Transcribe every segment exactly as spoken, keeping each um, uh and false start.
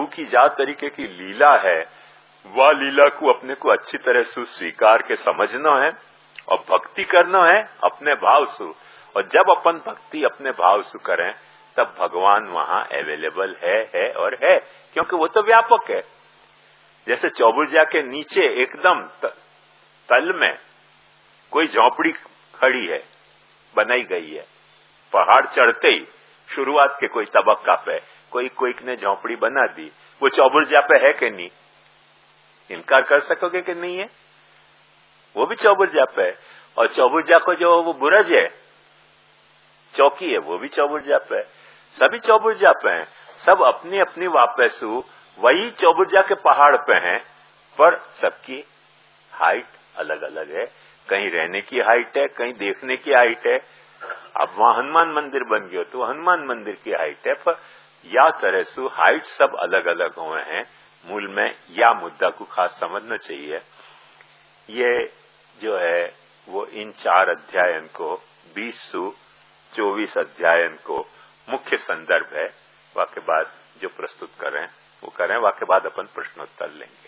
प्रभु की जा तरीके की लीला है, वह लीला को अपने को अच्छी तरह से स्वीकार के समझना है और भक्ति करना है अपने भाव से। और जब अपन भक्ति अपने भाव से करें तब भगवान वहां अवेलेबल है है और है, क्योंकि वो तो व्यापक है। जैसे चौबुर्जा के नीचे एकदम तल में कोई झोपड़ी खड़ी है, बनाई गई है, पहाड़ चढ़ते ही शुरुआत के कोई तबक्का पे कोई कोई ने झोपड़ी बना दी, वो चौबुर्जा पे है कि नहीं? इनकार कर सकोगे कि नहीं है? वो भी चौबुर्जा पे है। और चौबुर्जा को जो वो बुरज है, चौकी है, वो भी चौबुर्जा पे है। सभी चौबुर्जा पे हैं, सब अपनी अपनी वापसू वही चौबुर्जा के पहाड़ पे हैं, पर सबकी हाइट अलग अलग है। कहीं रहने की हाइट है, कहीं देखने की हाइट है। अब वहां हनुमान मंदिर बन गया तो हनुमान मंदिर की हाइट है, पर या तरह से हाइट सब अलग अलग हुए हैं। मूल में या मुद्दा को खास समझना चाहिए। ये जो है वो इन चार अध्यायन को बीस सु चौबीस अध्यायन को मुख्य संदर्भ है। वाके बाद जो प्रस्तुत करें वो करें, वाके बाद अपन प्रश्नोत्तर लेंगे।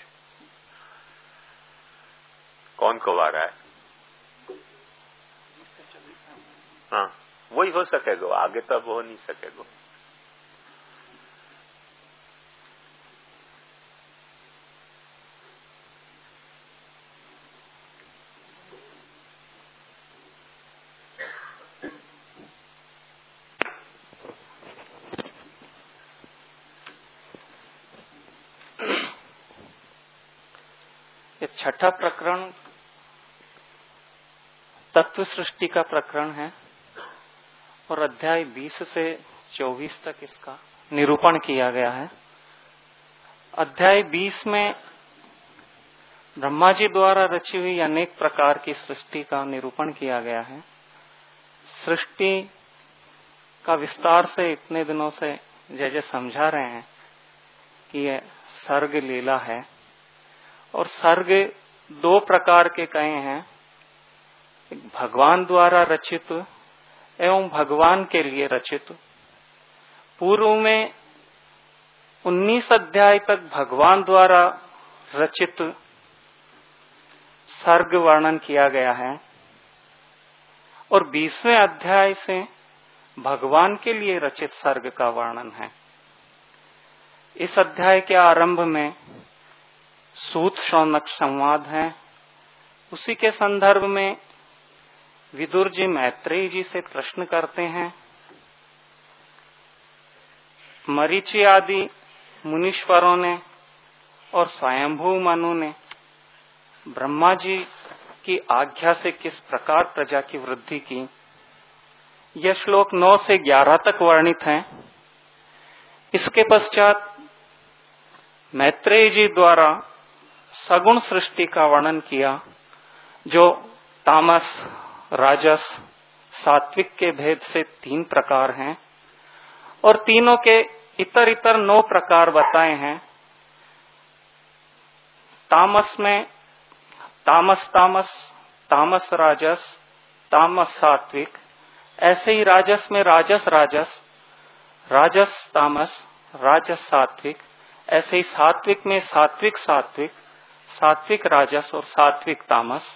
कौन को आ रहा है? हाँ, वही हो सकेगा, आगे तो अब हो नहीं सकेगा। छठा प्रकरण तत्व सृष्टि का प्रकरण है और अध्याय बीस से चौबीस तक इसका निरूपण किया गया है। अध्याय बीस में ब्रह्मा जी द्वारा रची हुई अनेक प्रकार की सृष्टि का निरूपण किया गया है। सृष्टि का विस्तार से इतने दिनों से जैसे समझा रहे हैं कि यह सर्ग लीला है, और सर्ग दो प्रकार के कहे हैं, भगवान द्वारा रचित एवं भगवान के लिए रचित। पूर्व में उन्नीस अध्याय तक भगवान द्वारा रचित सर्ग वर्णन किया गया है और बीसवें अध्याय से भगवान के लिए रचित सर्ग का वर्णन है। इस अध्याय के आरंभ में सूत शौनक संवाद है। उसी के संदर्भ में विदुर जी मैत्रेयी जी से प्रश्न करते हैं। मरीचि आदि मुनीश्वरों ने और स्वयंभू मनु ने ब्रह्मा जी की आज्ञा से किस प्रकार प्रजा की वृद्धि की। यह श्लोक नौ से ग्यारह तक वर्णित है। इसके पश्चात मैत्रेयी जी द्वारा सगुण सृष्टि का वर्णन किया, जो तामस, राजस, सात्विक के भेद से तीन प्रकार हैं और तीनों के इतर इतर नौ प्रकार बताए हैं। तामस में तामस तामस, तामस राजस, तामस सात्विक, ऐसे ही राजस में राजस राजस, राजस तामस, राजस सात्विक, ऐसे ही सात्विक में सात्विक सात्विक, सात्विक राजस और सात्विक तामस।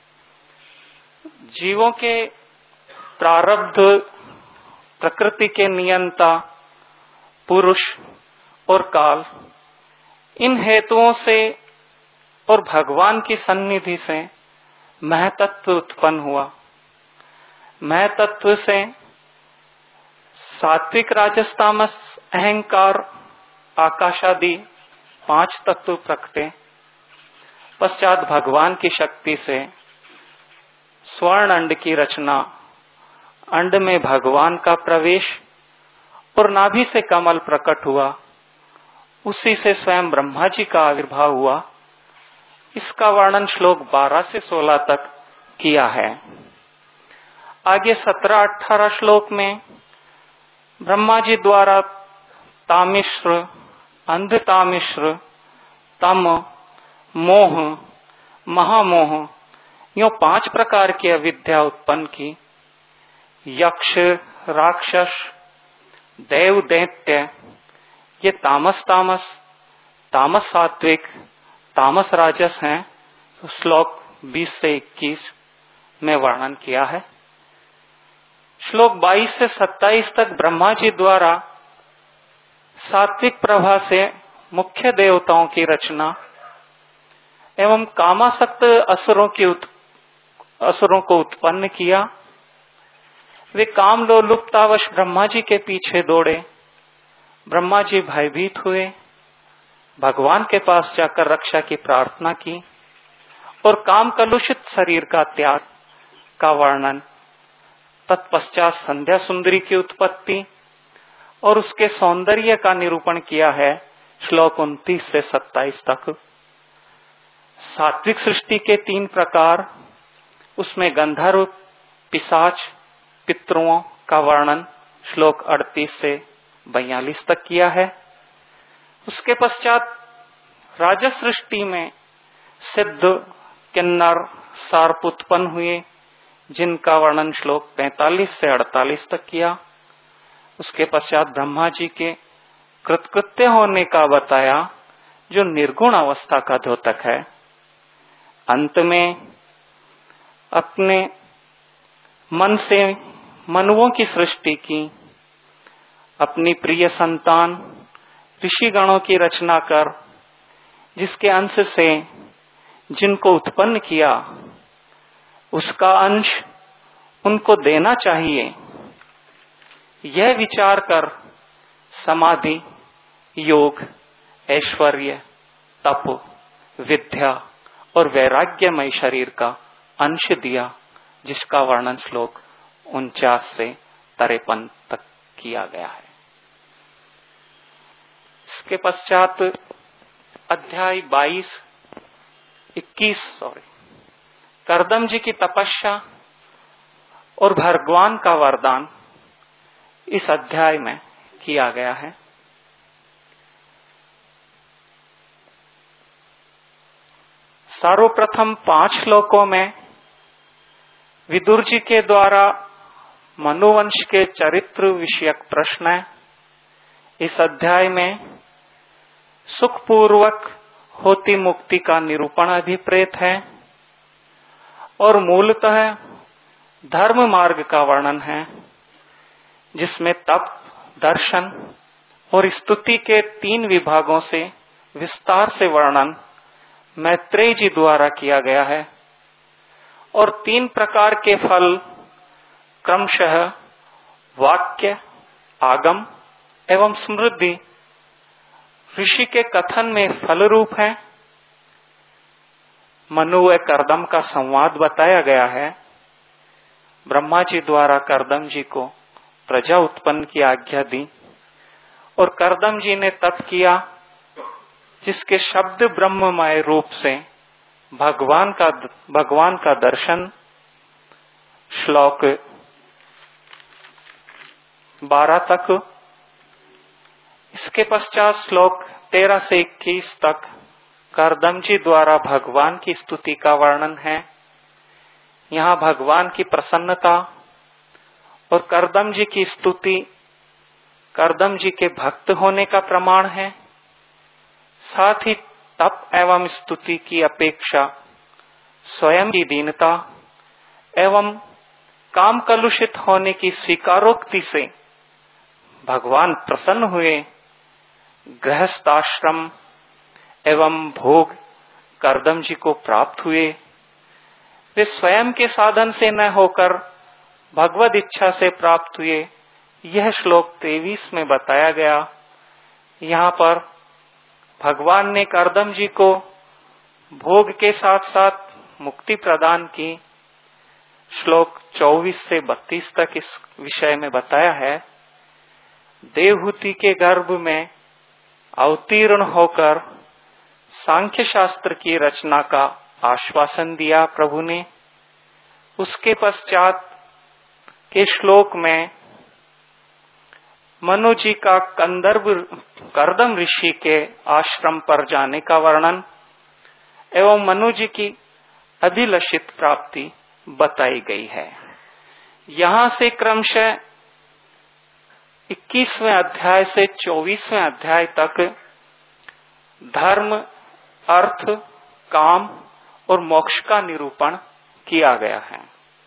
जीवों के प्रारब्ध, प्रकृति के नियंता पुरुष और काल, इन हेतुओं से और भगवान की सन्निधि से महतत्व उत्पन्न हुआ। महतत्व से सात्विक राजस तामस अहंकार आकाशादि पांच तत्व प्रकटे। पश्चात भगवान की शक्ति से स्वर्ण अंड की रचना, अंड में भगवान का प्रवेश और नाभि से कमल प्रकट हुआ। उसी से स्वयं ब्रह्मा जी का आविर्भाव हुआ। इसका वर्णन श्लोक बारह से सोलह तक किया है। आगे सत्रह अठारह श्लोक में ब्रह्मा जी द्वारा तामिश्र, अंधतामिश्र, तम, मोह, महामोह, यो पांच प्रकार की अविद्या उत्पन्न की। यक्ष, राक्षस, देव, दैत्य, ये तामस तामस तामस सात्विक, तामस राजस हैं, तो श्लोक बीस से इक्कीस में वर्णन किया है। श्लोक बाईस से सत्ताईस तक ब्रह्मा जी द्वारा सात्विक प्रभा से मुख्य देवताओं की रचना एवं कामासक्त असुरों की उत, असुरों को उत्पन्न किया। वे काम लोलुपतावश ब्रह्मा जी के पीछे दौड़े। ब्रह्मा जी भयभीत हुए, भगवान के पास जाकर रक्षा की प्रार्थना की और काम कलुषित शरीर का त्याग का वर्णन, तत्पश्चात संध्या सुंदरी की उत्पत्ति और उसके सौंदर्य का निरूपण किया है श्लोक उनतीस से सत्ताईस तक। सात्विक सृष्टि के तीन प्रकार, उसमें गंधर्व, पिशाच, पितरों का वर्णन श्लोक अड़तीस से बयालीस तक किया है। उसके पश्चात राजस सृष्टि में सिद्ध, किन्नर, सर्प उत्पन्न हुए, जिनका वर्णन श्लोक पैंतालीस से अड़तालीस तक किया। उसके पश्चात ब्रह्मा जी के कृतकृत्य होने का बताया, जो निर्गुण अवस्था का द्योतक है। अंत में अपने मन से मनुओं की सृष्टि की, अपनी प्रिय संतान ऋषिगणों की रचना कर, जिसके अंश से जिनको उत्पन्न किया उसका अंश उनको देना चाहिए, यह विचार कर समाधि, योग, ऐश्वर्य, तप, विद्या और वैराग्यमय शरीर का अंश दिया, जिसका वर्णन श्लोक उनचास से तिरपन तक किया गया है। इसके पश्चात अध्याय बाईस, इक्कीस सॉरी करदम जी की तपस्या और भगवान का वरदान इस अध्याय में किया गया है। सर्वप्रथम पांच श्लोकों में विदुर जी के द्वारा मनुवंश के चरित्र विषयक प्रश्न है। इस अध्याय में सुखपूर्वक होती मुक्ति का निरूपण अभिप्रेत है और मूलतः धर्म मार्ग का वर्णन है, जिसमें तप, दर्शन और स्तुति के तीन विभागों से विस्तार से वर्णन मैत्रेय जी द्वारा किया गया है और तीन प्रकार के फल क्रमशः वाक्य, आगम एवं समृद्धि ऋषि के कथन में फल रूप है। मनु व करदम का संवाद बताया गया है। ब्रह्मा जी द्वारा करदम जी को प्रजा उत्पन्न की आज्ञा दी और करदम जी ने तप किया, जिसके शब्द ब्रह्ममय रूप से भगवान का भगवान का दर्शन श्लोक बारह तक। इसके पश्चात श्लोक तेरह से इक्कीस तक करदम जी द्वारा भगवान की स्तुति का वर्णन है। यहाँ भगवान की प्रसन्नता और करदम जी की स्तुति करदम जी के भक्त होने का प्रमाण है। साथ ही तप एवं स्तुति की अपेक्षा स्वयं की दीनता एवं काम कलुषित होने की स्वीकारोक्ति से भगवान प्रसन्न हुए। गृहस्थाश्रम एवं भोग करदम जी को प्राप्त हुए। वे स्वयं के साधन से न होकर भगवद इच्छा से प्राप्त हुए। यह श्लोक तेईस में बताया गया। यहाँ पर भगवान ने करदम जी को भोग के साथ साथ मुक्ति प्रदान की। श्लोक चौबीस से बत्तीस तक इस विषय में बताया है। देवहूति के गर्भ में अवतीर्ण होकर सांख्य शास्त्र की रचना का आश्वासन दिया प्रभु ने। उसके पश्चात के श्लोक में मनु जी का कंदर्भ करदम ऋषि के आश्रम पर जाने का वर्णन एवं मनु जी की अभिलषित प्राप्ति बताई गई है। यहाँ से क्रमशः इक्कीसवें अध्याय से चौबीसवें अध्याय तक धर्म, अर्थ, काम और मोक्ष का निरूपण किया गया है।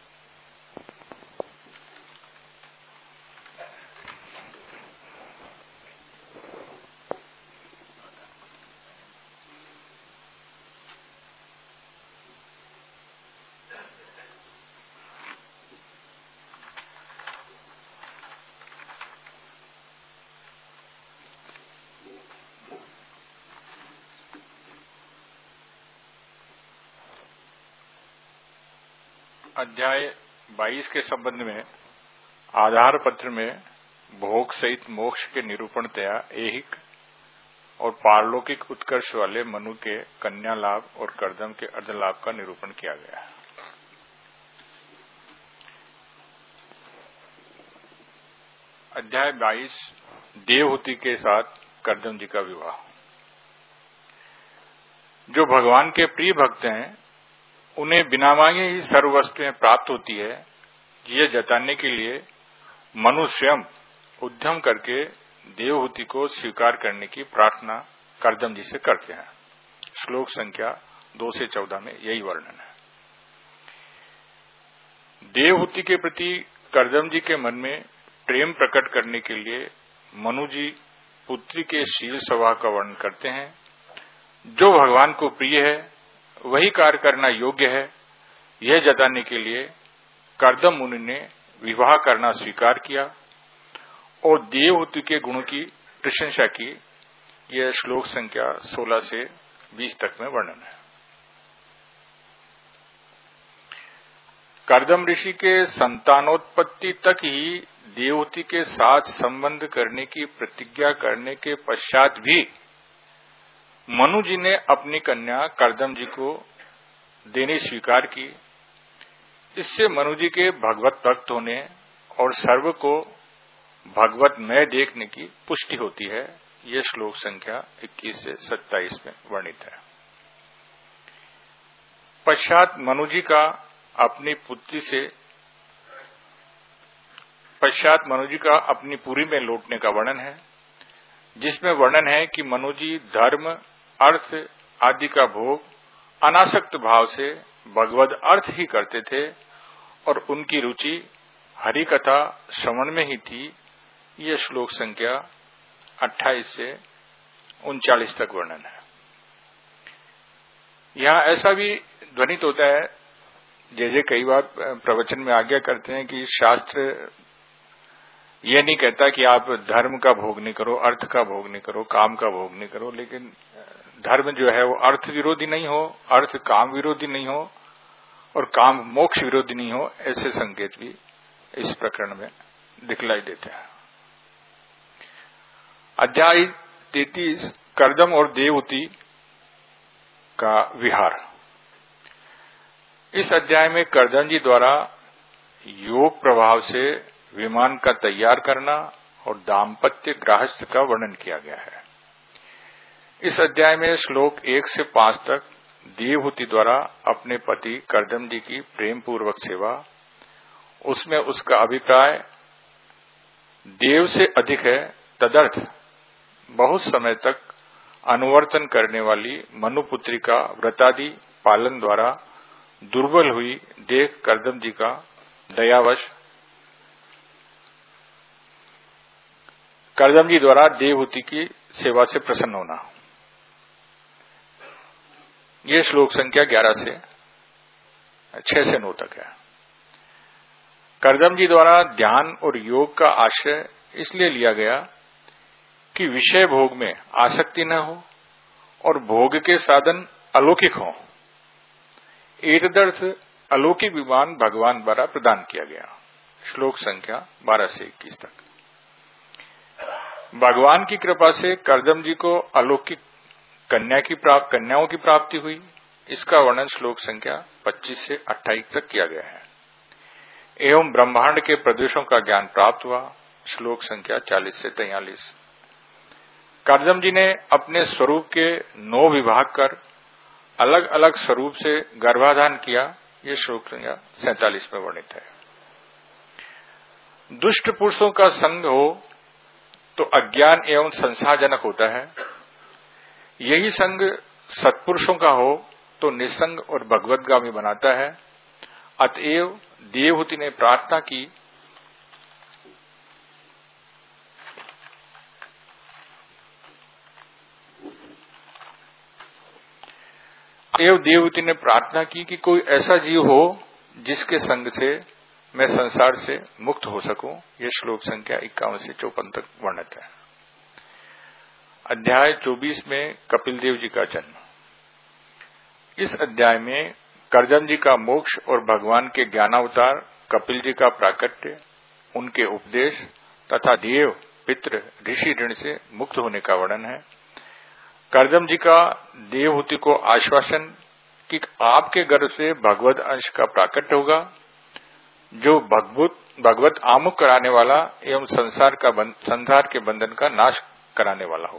अध्याय बाईस के संबंध में आधार पत्र में भोग सहित मोक्ष के निरूपणतया ऐहिक और पारलौकिक उत्कर्ष वाले मनु के कन्या लाभ और कर्दम के अर्ध लाभ का निरूपण किया गया है। अध्याय बाईस देवहूति के साथ कर्दम जी का विवाह। जो भगवान के प्रिय भक्त हैं उन्हें बिना मांगे ही सर्व वस्तुएं प्राप्त होती है, यह जताने के लिए मनु स्वयं उद्यम करके देवहूति को स्वीकार करने की प्रार्थना कर्दम जी से करते हैं। श्लोक संख्या दो से चौदह में यही वर्णन है। देवहूति के प्रति कर्दम जी के मन में प्रेम प्रकट करने के लिए मनु जी पुत्री के शील स्वभाव का वर्णन करते हैं। जो भगवान को प्रिय है वही कार्य करना योग्य है, यह जताने के लिए कर्दम मुनि ने विवाह करना स्वीकार किया और देवहूति के गुणों की प्रशंसा की। यह श्लोक संख्या सोलह से बीस तक में वर्णन है। कर्दम ऋषि के संतानोत्पत्ति तक ही देवहूति के साथ संबंध करने की प्रतिज्ञा करने के पश्चात भी मनु जी ने अपनी कन्या कर्दम जी को देने स्वीकार की। इससे मनु जी के भगवत भक्त होने और सर्व को भगवत में देखने की पुष्टि होती है। यह श्लोक संख्या इक्कीस से सत्ताईस में वर्णित है। पश्चात मनु जी का अपनी पुत्री से पश्चात मनु जी का अपनी पुरी में लौटने का वर्णन है, जिसमें वर्णन है कि मनु जी धर्म, अर्थ आदि का भोग अनासक्त भाव से भगवद अर्थ ही करते थे और उनकी रुचि हरि कथा श्रवण में ही थी। यह श्लोक संख्या अट्ठाईस से उनचालीस तक वर्णन है। यहाँ ऐसा भी ध्वनित होता है, जैसे कई बार प्रवचन में आज्ञा करते हैं कि शास्त्र यह नहीं कहता कि आप धर्म का भोग नहीं करो, अर्थ का भोग नहीं करो, काम का भोग नहीं करो, लेकिन धर्म जो है वो अर्थ विरोधी नहीं हो, अर्थ काम विरोधी नहीं हो और काम मोक्ष विरोधी नहीं हो, ऐसे संकेत भी इस प्रकरण में दिखलाई देते हैं। अध्याय तैंतीस कर्दम और देवहूति का विहार। इस अध्याय में कर्दम जी द्वारा योग प्रभाव से विमान का तैयार करना और दाम्पत्य गृहस्थ का वर्णन किया गया है। इस अध्याय में श्लोक एक से पांच तक देवहूति द्वारा अपने पति कर्दम जी की प्रेम पूर्वक सेवा, उसमें उसका अभिप्राय देव से अधिक है, तदर्थ बहुत समय तक अनुवर्तन करने वाली मनुपुत्री का व्रतादि पालन द्वारा दुर्बल हुई देख कर्दम जी का दयावश कर्दम जी द्वारा देवहूति की सेवा से प्रसन्न होना। ये श्लोक संख्या ग्यारह से छह से नौ तक है। कर्दम जी द्वारा ध्यान और योग का आश्रय इसलिए लिया गया कि विषय भोग में आसक्ति न हो और भोग के साधन अलौकिक हों। एतदर्थ अलौकिक विमान भगवान द्वारा प्रदान किया गया। श्लोक संख्या बारह से इक्कीस तक। भगवान की कृपा से कर्दम जी को अलौकिक कन्या की प्राप्त कन्याओं की प्राप्ति हुई। इसका वर्णन श्लोक संख्या पच्चीस से अट्ठाईस तक किया गया है। एवं ब्रह्मांड के प्रदेशों का ज्ञान प्राप्त हुआ। श्लोक संख्या चालीस से तैंतालीस। कर्दम जी ने अपने स्वरूप के नौ विभाग कर अलग अलग स्वरूप से गर्भाधान किया। ये श्लोक संख्या सैंतालीस में वर्णित है। दुष्ट पुरुषों का संग हो तो अज्ञान एवं संसारजनक होता है। यही संग सत्पुरुषों का हो तो निसंग और भगवतगामी बनाता है। अतएव देवहूति ने प्रार्थना की अतएव देवहूति ने प्रार्थना की कि कोई ऐसा जीव हो जिसके संग से मैं संसार से मुक्त हो सकूं। यह श्लोक संख्या इक्यावन से चौपन तक वर्णित है। अध्याय चौबीस में कपिल देव जी का जन्म। इस अध्याय में करदम जी का मोक्ष और भगवान के ज्ञानावतार कपिल जी का प्राकट्य, उनके उपदेश तथा देव पितृ ऋषि ऋण से मुक्त होने का वर्णन है। करदम जी का देवहूति को आश्वासन कि आपके गर्भ से भगवत अंश का प्राकट्य होगा, जो भगवत भगवत आमुख कराने वाला एवं संसार का संसार के बंधन का नाश कराने वाला होगा।